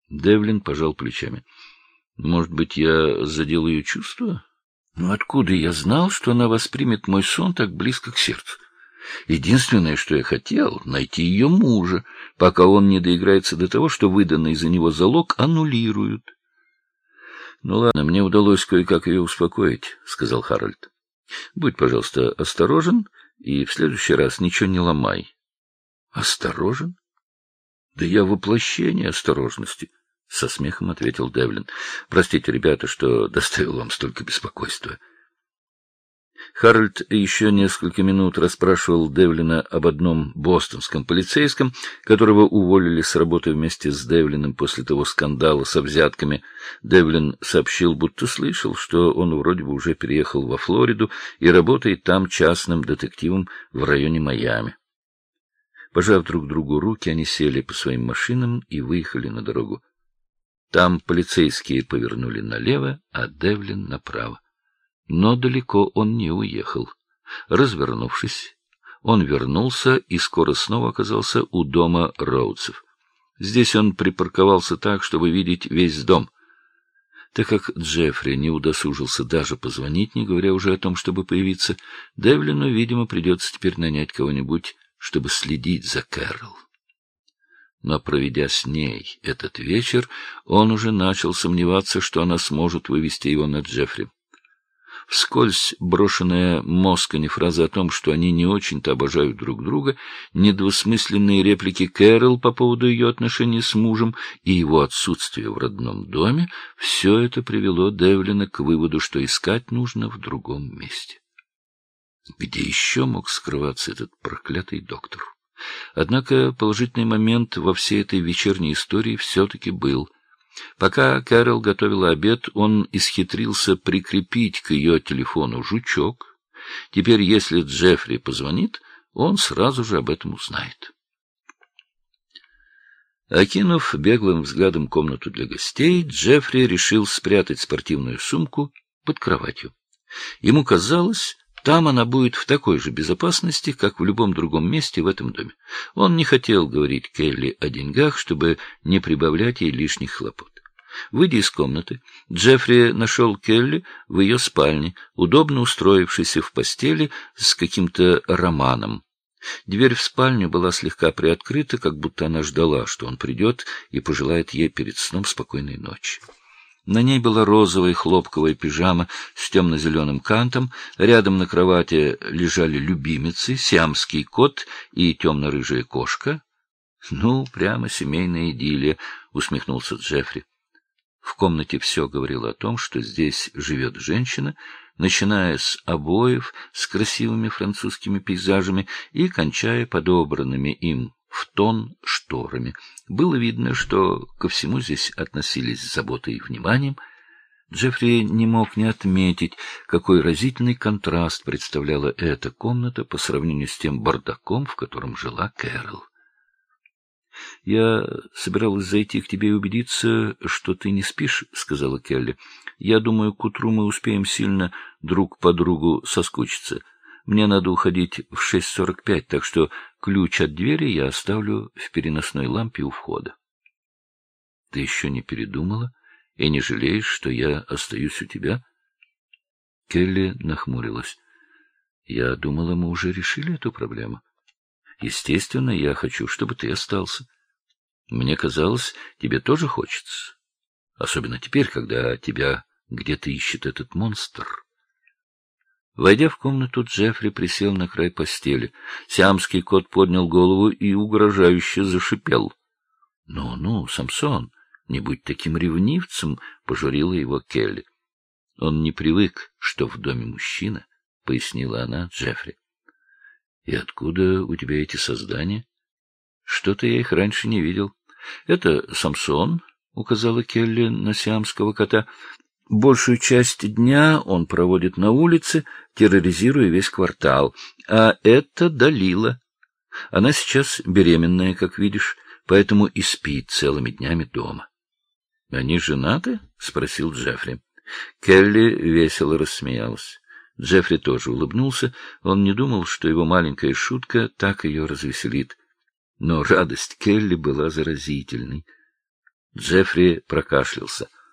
Девлин пожал плечами. Может быть, я задел ее чувства? Но откуда я знал, что она воспримет мой сон так близко к сердцу? Единственное, что я хотел, — найти ее мужа, пока он не доиграется до того, что выданный за него залог аннулируют. — Ну ладно, мне удалось кое-как ее успокоить, — сказал Харальд. — Будь, пожалуйста, осторожен и в следующий раз ничего не ломай. — Осторожен? Да я воплощение осторожности, — со смехом ответил Девлин. — Простите, ребята, что доставил вам столько беспокойства. Харальд еще несколько минут расспрашивал Девлина об одном бостонском полицейском, которого уволили с работы вместе с Девлином после того скандала со взятками. Девлин сообщил, будто слышал, что он вроде бы уже переехал во Флориду и работает там частным детективом в районе Майами. Пожав друг другу руки, они сели по своим машинам и выехали на дорогу. Там полицейские повернули налево, а Девлин направо. Но далеко он не уехал. Развернувшись, он вернулся и скоро снова оказался у дома Роудсов. Здесь он припарковался так, чтобы видеть весь дом. Так как Джеффри не удосужился даже позвонить, не говоря уже о том, чтобы появиться, Девлину, видимо, придется теперь нанять кого-нибудь, чтобы следить за Кэрол. Но, проведя с ней этот вечер, он уже начал сомневаться, что она сможет вывести его на Джеффри. Вскользь брошенная Москони фраза о том, что они не очень-то обожают друг друга, недвусмысленные реплики Кэрол по поводу ее отношений с мужем и его отсутствие в родном доме — все это привело Девлина к выводу, что искать нужно в другом месте. Где еще мог скрываться этот проклятый доктор? Однако положительный момент во всей этой вечерней истории все-таки был. Пока Кэрол готовила обед, он исхитрился прикрепить к ее телефону жучок. Теперь, если Джеффри позвонит, он сразу же об этом узнает. Окинув беглым взглядом комнату для гостей, Джеффри решил спрятать спортивную сумку под кроватью. Ему казалось, там она будет в такой же безопасности, как в любом другом месте в этом доме. Он не хотел говорить Келли о деньгах, чтобы не прибавлять ей лишних хлопот. Выйдя из комнаты, Джеффри нашел Келли в ее спальне, удобно устроившейся в постели с каким-то романом. Дверь в спальню была слегка приоткрыта, как будто она ждала, что он придет и пожелает ей перед сном спокойной ночи. На ней была розовая хлопковая пижама с темно-зеленым кантом, рядом на кровати лежали любимицы, сиамский кот и темно-рыжая кошка. — Ну, прямо семейная идиллия, — усмехнулся Джеффри. В комнате все говорило о том, что здесь живет женщина, начиная с обоев с красивыми французскими пейзажами и кончая подобранными им в тон шторами. Было видно, что ко всему здесь относились с заботой и вниманием. Джеффри не мог не отметить, какой разительный контраст представляла эта комната по сравнению с тем бардаком, в котором жила Кэрол. — Я собиралась зайти к тебе и убедиться, что ты не спишь, — сказала Келли. — Я думаю, к утру мы успеем сильно друг по другу соскучиться. Мне надо уходить в 6:45, так что ключ от двери я оставлю в переносной лампе у входа. — Ты еще не передумала и не жалеешь, что я остаюсь у тебя? Келли нахмурилась. — Я думала, мы уже решили эту проблему. Естественно, я хочу, чтобы ты остался. Мне казалось, тебе тоже хочется. Особенно теперь, когда тебя где-то ищет этот монстр. Войдя в комнату, Джеффри присел на край постели. Сиамский кот поднял голову и угрожающе зашипел. — Ну, Самсон, не будь таким ревнивцем, — пожурила его Келли. — Он не привык, что в доме мужчина, — пояснила она Джеффри. — И откуда у тебя эти создания? Что-то я их раньше не видел. — Это Самсон, — указала Келли на сиамского кота. Большую часть дня он проводит на улице, терроризируя весь квартал. А это Далила. Она сейчас беременная, как видишь, поэтому и спит целыми днями дома. — Они женаты? — спросил Джеффри. Келли весело рассмеялась. Джеффри тоже улыбнулся. Он не думал, что его маленькая шутка так ее развеселит. Но радость Келли была заразительной. Джеффри прокашлялся.